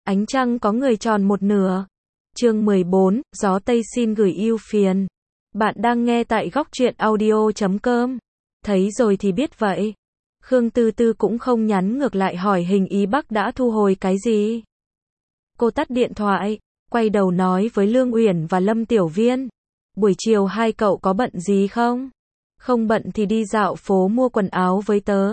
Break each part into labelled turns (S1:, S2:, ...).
S1: Ánh trăng có người tròn một nửa. Chương 14, gió Tây xin gửi ưu phiền. Bạn đang nghe tại góc truyện audio.com. Thấy rồi thì biết vậy. Khương Tư Tư cũng không nhắn ngược lại hỏi Hình Ý Bắc đã thu hồi cái gì. Cô tắt điện thoại, quay đầu nói với Lương Uyển và Lâm Tiểu Viên. Buổi chiều hai cậu có bận gì không? Không bận thì đi dạo phố mua quần áo với tớ.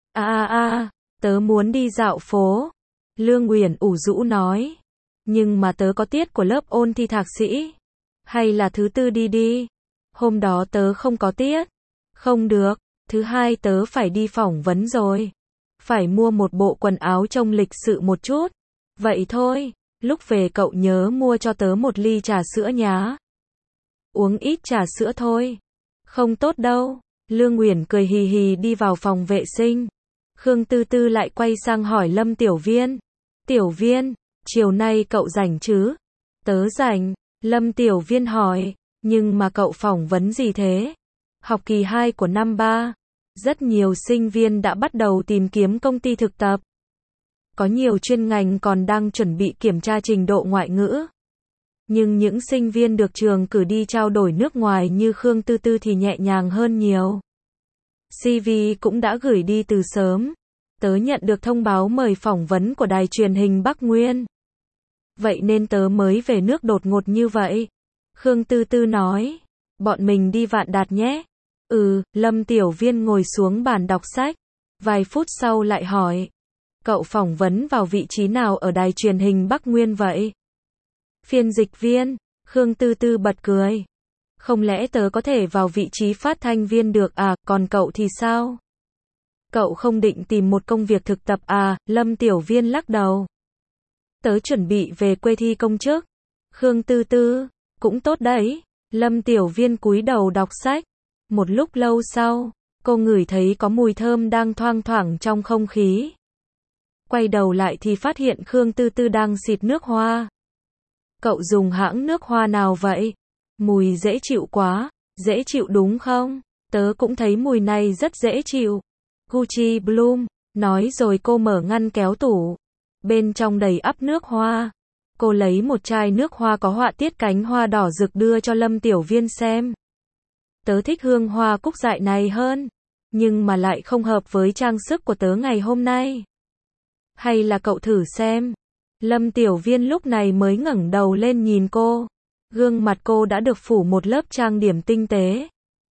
S1: Tớ muốn đi dạo phố. Lương Uyển ủ rũ nói. Nhưng mà tớ có tiết của lớp ôn thi thạc sĩ. Hay là thứ tư đi. Hôm đó tớ không có tiết. Không được, thứ hai tớ phải đi phỏng vấn rồi. Phải mua một bộ quần áo trông lịch sự một chút. Vậy thôi, lúc về cậu nhớ mua cho tớ một ly trà sữa nhá. Uống ít trà sữa thôi. Không tốt đâu. Lương Uyển cười hì hì đi vào phòng vệ sinh. Khương Tư Tư lại quay sang hỏi Lâm Tiểu Viên. Tiểu Viên, chiều nay cậu rảnh chứ? Tớ rảnh. Lâm Tiểu Viên hỏi. Nhưng mà cậu phỏng vấn gì thế? Học kỳ 2 của năm 3. Rất nhiều sinh viên đã bắt đầu tìm kiếm công ty thực tập. Có nhiều chuyên ngành còn đang chuẩn bị kiểm tra trình độ ngoại ngữ. Nhưng những sinh viên được trường cử đi trao đổi nước ngoài như Khương Tư Tư thì nhẹ nhàng hơn nhiều. CV cũng đã gửi đi từ sớm. Tớ nhận được thông báo mời phỏng vấn của đài truyền hình Bắc Nguyên. Vậy nên tớ mới về nước đột ngột như vậy. Khương Tư Tư nói. Bọn mình đi Vạn Đạt nhé. Lâm Tiểu Viên ngồi xuống bàn đọc sách. Vài phút sau lại hỏi. Cậu phỏng vấn vào vị trí nào ở đài truyền hình Bắc Nguyên vậy? Phiên dịch viên. Khương Tư Tư bật cười. Không lẽ tớ có thể vào vị trí phát thanh viên được à, còn cậu thì sao? Cậu không định tìm một công việc thực tập à? Lâm Tiểu Viên lắc đầu. Tớ chuẩn bị về quê thi công chức. Khương Tư Tư, cũng tốt đấy. Lâm Tiểu Viên cúi đầu đọc sách. Một lúc lâu sau, cô ngửi thấy có mùi thơm đang thoang thoảng trong không khí. Quay đầu lại thì phát hiện Khương Tư Tư đang xịt nước hoa. Cậu dùng hãng nước hoa nào vậy? Mùi dễ chịu quá. Dễ chịu đúng không? Tớ cũng thấy mùi này rất dễ chịu. Gucci Bloom. Nói rồi cô mở ngăn kéo tủ. Bên trong đầy ắp nước hoa. Cô lấy một chai nước hoa có họa tiết cánh hoa đỏ rực đưa cho Lâm Tiểu Viên xem. Tớ thích hương hoa cúc dại này hơn. Nhưng mà lại không hợp với trang sức của tớ ngày hôm nay. Hay là cậu thử xem. Lâm Tiểu Viên lúc này mới ngẩng đầu lên nhìn cô. Gương mặt cô đã được phủ một lớp trang điểm tinh tế.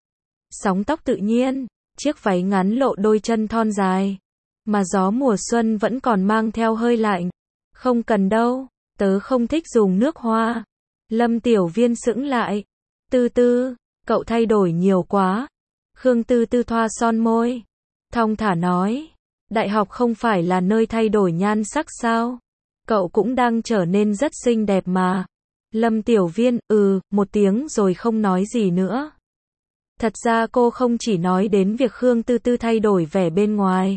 S1: Sóng tóc tự nhiên, chiếc váy ngắn lộ đôi chân thon dài. Mà gió mùa xuân vẫn còn mang theo hơi lạnh. Không cần đâu, tớ không thích dùng nước hoa. Lâm Tiểu Viên sững lại. Tư Tư, cậu thay đổi nhiều quá. Khương Tư Tư thoa son môi. Thong thả nói. Đại học không phải là nơi thay đổi nhan sắc sao? Cậu cũng đang trở nên rất xinh đẹp mà. Lâm Tiểu Viên, một tiếng rồi không nói gì nữa. Thật ra cô không chỉ nói đến việc Khương Tư Tư thay đổi vẻ bên ngoài.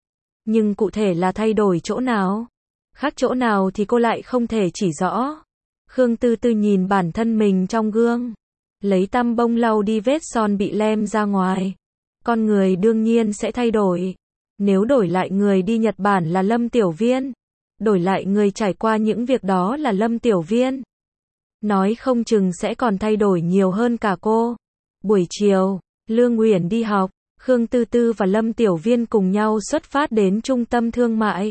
S1: Nhưng cụ thể là thay đổi chỗ nào? Khác chỗ nào thì cô lại không thể chỉ rõ. Khương Tư Tư nhìn bản thân mình trong gương. Lấy tăm bông lau đi vết son bị lem ra ngoài. Con người đương nhiên sẽ thay đổi. Nếu đổi lại người đi Nhật Bản là Lâm Tiểu Viên. Đổi lại người trải qua những việc đó là Lâm Tiểu Viên. Nói không chừng sẽ còn thay đổi nhiều hơn cả cô. Buổi chiều, Lương Uyển đi học, Khương Tư Tư và Lâm Tiểu Viên cùng nhau xuất phát đến trung tâm thương mại.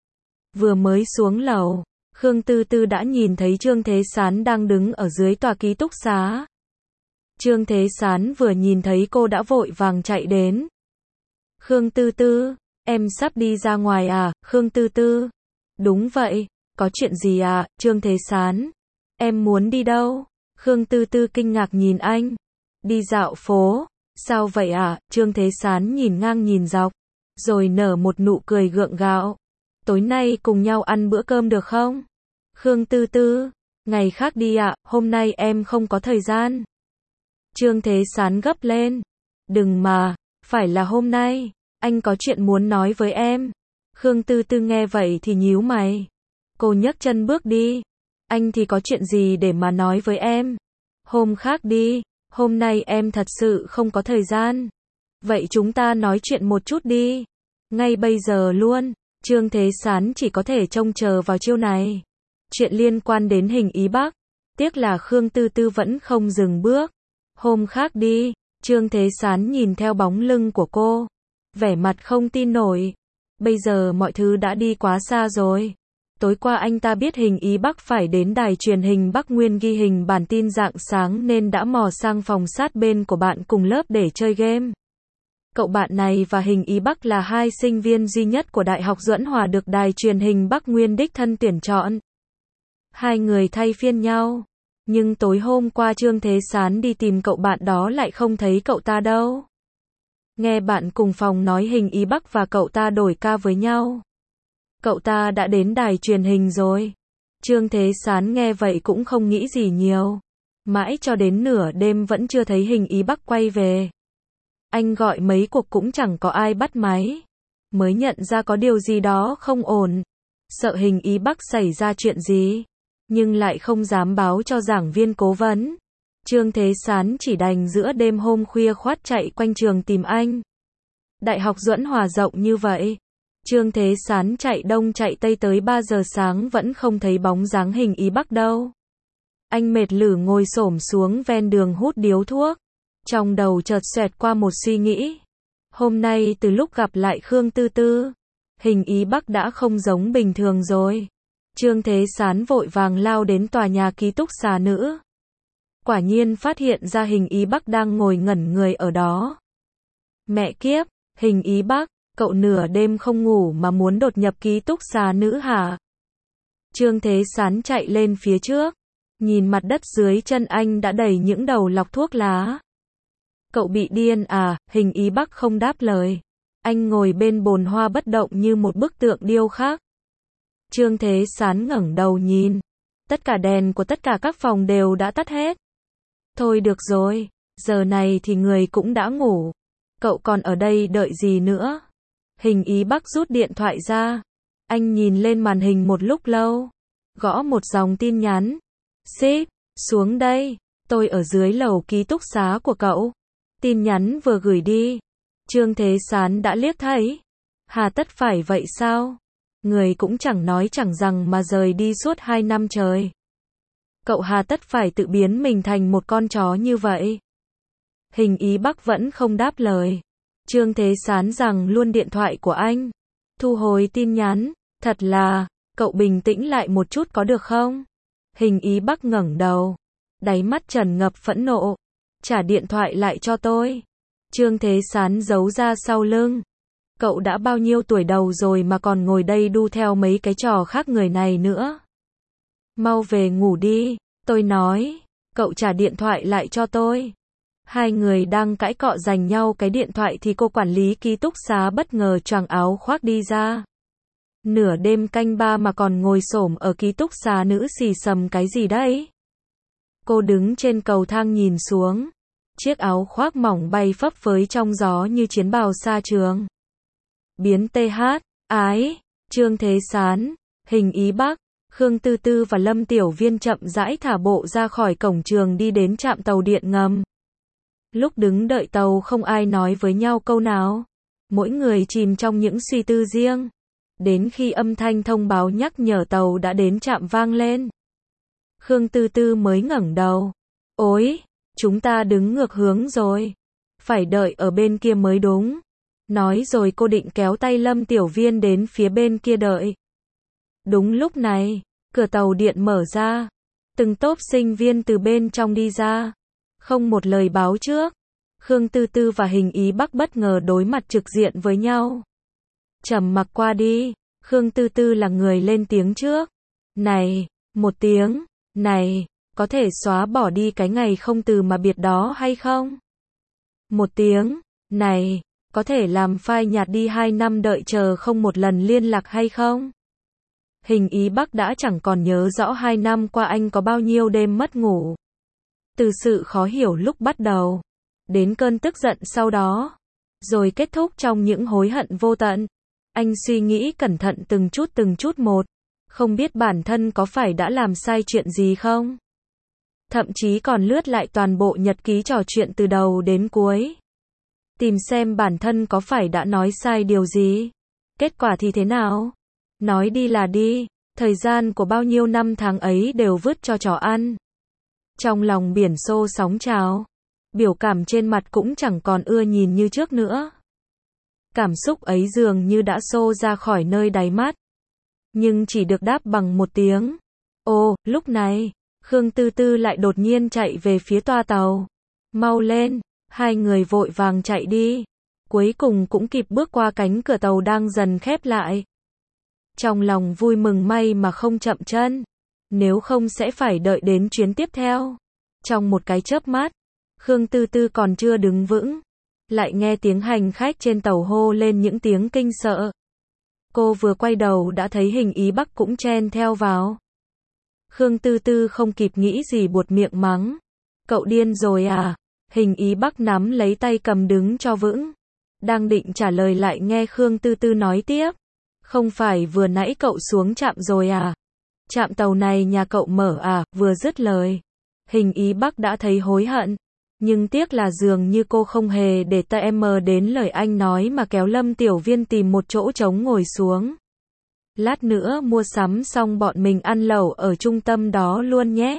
S1: Vừa mới xuống lầu, Khương Tư Tư đã nhìn thấy Trương Thế Sán đang đứng ở dưới tòa ký túc xá. Trương Thế Sán vừa nhìn thấy cô đã vội vàng chạy đến. Khương Tư Tư, em sắp đi ra ngoài à? Khương Tư Tư, đúng vậy, có chuyện gì à? Trương Thế Sán, em muốn đi đâu? Khương Tư Tư kinh ngạc nhìn anh. Đi dạo phố. Sao vậy à? Trương Thế Sán nhìn ngang nhìn dọc, rồi nở một nụ cười gượng gạo. Tối nay cùng nhau ăn bữa cơm được không? Khương Tư Tư, ngày khác đi ạ, hôm nay em không có thời gian. Trương Thế Sán gấp lên. Đừng mà, phải là hôm nay, anh có chuyện muốn nói với em. Khương Tư Tư nghe vậy thì nhíu mày. Cô nhấc chân bước đi. Anh thì có chuyện gì để mà nói với em? Hôm khác đi, hôm nay em thật sự không có thời gian. Vậy chúng ta nói chuyện một chút đi. Ngay bây giờ luôn. Trương Thế Sán chỉ có thể trông chờ vào chiêu này. Chuyện liên quan đến Hình Ý Bắc, tiếc là Khương Tư Tư vẫn không dừng bước. Hôm khác đi, Trương Thế Sán nhìn theo bóng lưng của cô, vẻ mặt không tin nổi. Bây giờ mọi thứ đã đi quá xa rồi. Tối qua anh ta biết Hình Ý Bắc phải đến đài truyền hình Bắc Nguyên ghi hình bản tin rạng sáng nên đã mò sang phòng sát bên của bạn cùng lớp để chơi game. Cậu bạn này và Hình Ý Bắc là hai sinh viên duy nhất của Đại học Duẫn Hòa được đài truyền hình Bắc Nguyên đích thân tuyển chọn. Hai người thay phiên nhau. Nhưng tối hôm qua Trương Thế Sán đi tìm cậu bạn đó lại không thấy cậu ta đâu. Nghe bạn cùng phòng nói Hình Ý Bắc và cậu ta đổi ca với nhau. Cậu ta đã đến đài truyền hình rồi. Trương Thế Sán nghe vậy cũng không nghĩ gì nhiều. Mãi cho đến nửa đêm vẫn chưa thấy Hình Ý Bắc quay về. Anh gọi mấy cuộc cũng chẳng có ai bắt máy. Mới nhận ra có điều gì đó không ổn. Sợ Hình Ý Bắc xảy ra chuyện gì. Nhưng lại không dám báo cho giảng viên cố vấn. Trương Thế Sán chỉ đành giữa đêm hôm khuya khoắt chạy quanh trường tìm anh. Đại học Duẫn Hòa rộng như vậy. Trương Thế Sán chạy đông chạy tây tới 3 giờ sáng vẫn không thấy bóng dáng Hình Ý Bắc đâu. Anh mệt lử ngồi xổm xuống ven đường hút điếu thuốc. Trong đầu chợt xoẹt qua một suy nghĩ. Hôm nay từ lúc gặp lại Khương Tư Tư, Hình Ý Bắc đã không giống bình thường rồi. Trương Thế Sán vội vàng lao đến tòa nhà ký túc xá nữ. Quả nhiên phát hiện ra Hình Ý Bắc đang ngồi ngẩn người ở đó. Mẹ kiếp, Hình Ý Bắc, cậu nửa đêm không ngủ mà muốn đột nhập ký túc xá nữ hả? Trương Thế Sán chạy lên phía trước, nhìn mặt đất dưới chân anh đã đầy những đầu lọc thuốc lá. Cậu bị điên à? Hình Ý Bắc không đáp lời. Anh ngồi bên bồn hoa bất động như một bức tượng điêu khắc. Trương Thế Sán ngẩng đầu nhìn. Tất cả đèn của tất cả các phòng đều đã tắt hết. Thôi được rồi, giờ này thì người cũng đã ngủ. Cậu còn ở đây đợi gì nữa? Hình Ý Bắc rút điện thoại ra. Anh nhìn lên màn hình một lúc lâu. Gõ một dòng tin nhắn. Sếp, xuống đây. Tôi ở dưới lầu ký túc xá của cậu. Tin nhắn vừa gửi đi. Trương Thế Sán đã liếc thấy. Hà tất phải vậy sao? Người cũng chẳng nói chẳng rằng mà rời đi suốt 2 năm trời. Cậu hà tất phải tự biến mình thành một con chó như vậy. Hình Ý Bắc vẫn không đáp lời. Trương Thế Sán rằng luôn điện thoại của anh. Thu hồi tin nhắn. Thật là, cậu bình tĩnh lại một chút có được không? Hình Ý Bắc ngẩng đầu. Đáy mắt tràn ngập phẫn nộ. Trả điện thoại lại cho tôi. Trương Thế Sán giấu ra sau lưng. Cậu đã bao nhiêu tuổi đầu rồi mà còn ngồi đây đu theo mấy cái trò khác người này nữa. Mau về ngủ đi, tôi nói. Cậu trả điện thoại lại cho tôi. Hai người đang cãi cọ giành nhau cái điện thoại thì cô quản lý ký túc xá bất ngờ choàng áo khoác đi ra. Nửa đêm canh 3 mà còn ngồi xổm ở ký túc xá nữ xì xầm cái gì đấy? Cô đứng trên cầu thang nhìn xuống. Chiếc áo khoác mỏng bay phấp phới trong gió như chiến bào xa trường. Biến TH, ái, Trương Thế Sán, Hình Ý Bắc, Khương Tư Tư và Lâm Tiểu Viên chậm rãi thả bộ ra khỏi cổng trường đi đến trạm tàu điện ngầm. Lúc đứng đợi tàu không ai nói với nhau câu nào. Mỗi người chìm trong những suy tư riêng. Đến khi âm thanh thông báo nhắc nhở tàu đã đến trạm vang lên. Khương Tư Tư mới ngẩng đầu. Ôi, chúng ta đứng ngược hướng rồi. Phải đợi ở bên kia mới đúng. Nói rồi cô định kéo tay Lâm Tiểu Viên đến phía bên kia đợi. Đúng lúc này, cửa tàu điện mở ra. Từng tốp sinh viên từ bên trong đi ra. Không một lời báo trước. Khương Tư Tư và Hình Ý Bắc bất ngờ đối mặt trực diện với nhau. Trầm mặc qua đi, Khương Tư Tư là người lên tiếng trước. Này, một tiếng, này, có thể xóa bỏ đi cái ngày không từ mà biệt đó hay không? Một tiếng, này, có thể làm phai nhạt đi 2 năm đợi chờ không một lần liên lạc hay không? Hình Ý Bắc đã chẳng còn nhớ rõ 2 năm qua anh có bao nhiêu đêm mất ngủ. Từ sự khó hiểu lúc bắt đầu, đến cơn tức giận sau đó, rồi kết thúc trong những hối hận vô tận. Anh suy nghĩ cẩn thận từng chút một, không biết bản thân có phải đã làm sai chuyện gì không? Thậm chí còn lướt lại toàn bộ nhật ký trò chuyện từ đầu đến cuối. Tìm xem bản thân có phải đã nói sai điều gì. Kết quả thì thế nào? Nói đi là đi, thời gian của bao nhiêu năm tháng ấy đều vứt cho chó ăn. Trong lòng biển xô sóng trào, biểu cảm trên mặt cũng chẳng còn ưa nhìn như trước nữa. Cảm xúc ấy dường như đã xô ra khỏi nơi đáy mắt, nhưng chỉ được đáp bằng một tiếng. Ồ, lúc này, Khương Tư Tư lại đột nhiên chạy về phía toa tàu. Mau lên, hai người vội vàng chạy đi. Cuối cùng cũng kịp bước qua cánh cửa tàu đang dần khép lại. Trong lòng vui mừng may mà không chậm chân, nếu không sẽ phải đợi đến chuyến tiếp theo. Trong một cái chớp mắt, Khương Tư Tư còn chưa đứng vững, lại nghe tiếng hành khách trên tàu hô lên những tiếng kinh sợ. Cô vừa quay đầu đã thấy Hình Ý Bắc cũng chen theo vào. Khương Tư Tư không kịp nghĩ gì buột miệng mắng. Cậu điên rồi à? Hình Ý Bắc nắm lấy tay cầm đứng cho vững. Đang định trả lời lại nghe Khương Tư Tư nói tiếp. Không phải vừa nãy cậu xuống trạm rồi à? Trạm tàu này nhà cậu mở à? Vừa dứt lời, Hình Ý Bắc đã thấy hối hận. Nhưng tiếc là dường như cô không hề để tai đến lời anh nói mà kéo Lâm Tiểu Viên tìm một chỗ trống ngồi xuống. Lát nữa mua sắm xong bọn mình ăn lẩu ở trung tâm đó luôn nhé.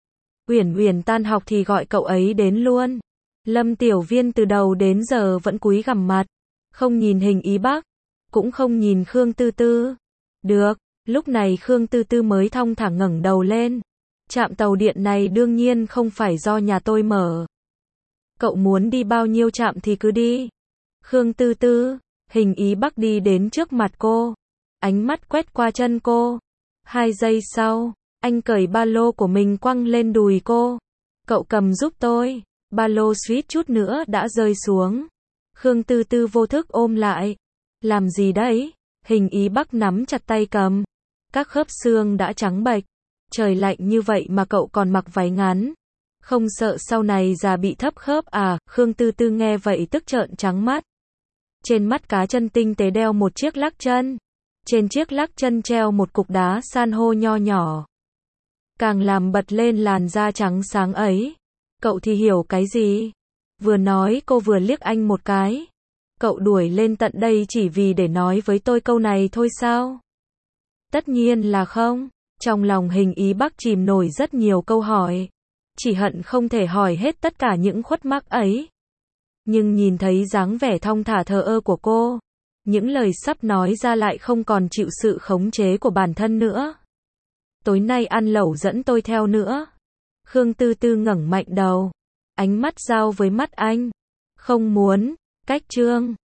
S1: Uyển Uyển tan học thì gọi cậu ấy đến luôn. Lâm Tiểu Viên từ đầu đến giờ vẫn cúi gằm mặt, không nhìn Hình Ý Bắc, cũng không nhìn Khương Tư Tư. Được, lúc này Khương Tư Tư mới thong thả ngẩng đầu lên. Trạm tàu điện này đương nhiên không phải do nhà tôi mở. Cậu muốn đi bao nhiêu trạm thì cứ đi. Khương Tư Tư, Hình Ý Bắc đi đến trước mặt cô, ánh mắt quét qua chân cô. 2 giây sau, anh cởi ba lô của mình quăng lên đùi cô. Cậu cầm giúp tôi. Ba lô suýt chút nữa đã rơi xuống. Khương Tư Tư vô thức ôm lại. Làm gì đấy? Hình Ý Bắc nắm chặt tay cầm. Các khớp xương đã trắng bệch. Trời lạnh như vậy mà cậu còn mặc váy ngắn. Không sợ sau này già bị thấp khớp à? Khương Tư Tư nghe vậy tức trợn trắng mắt. Trên mắt cá chân tinh tế đeo một chiếc lắc chân. Trên chiếc lắc chân treo một cục đá san hô nho nhỏ, càng làm bật lên làn da trắng sáng ấy. Cậu thì hiểu cái gì? Vừa nói cô vừa liếc anh một cái. Cậu đuổi lên tận đây chỉ vì để nói với tôi câu này thôi sao? Tất nhiên là không. Trong lòng Hình Ý Bắc chìm nổi rất nhiều câu hỏi. Chỉ hận không thể hỏi hết tất cả những khuất mắc ấy. Nhưng nhìn thấy dáng vẻ thong thả thờ ơ của cô, những lời sắp nói ra lại không còn chịu sự khống chế của bản thân nữa. Tối nay ăn lẩu dẫn tôi theo nữa. Khương Tư Tư ngẩng mạnh đầu, ánh mắt giao với mắt anh. Không muốn. Cách chương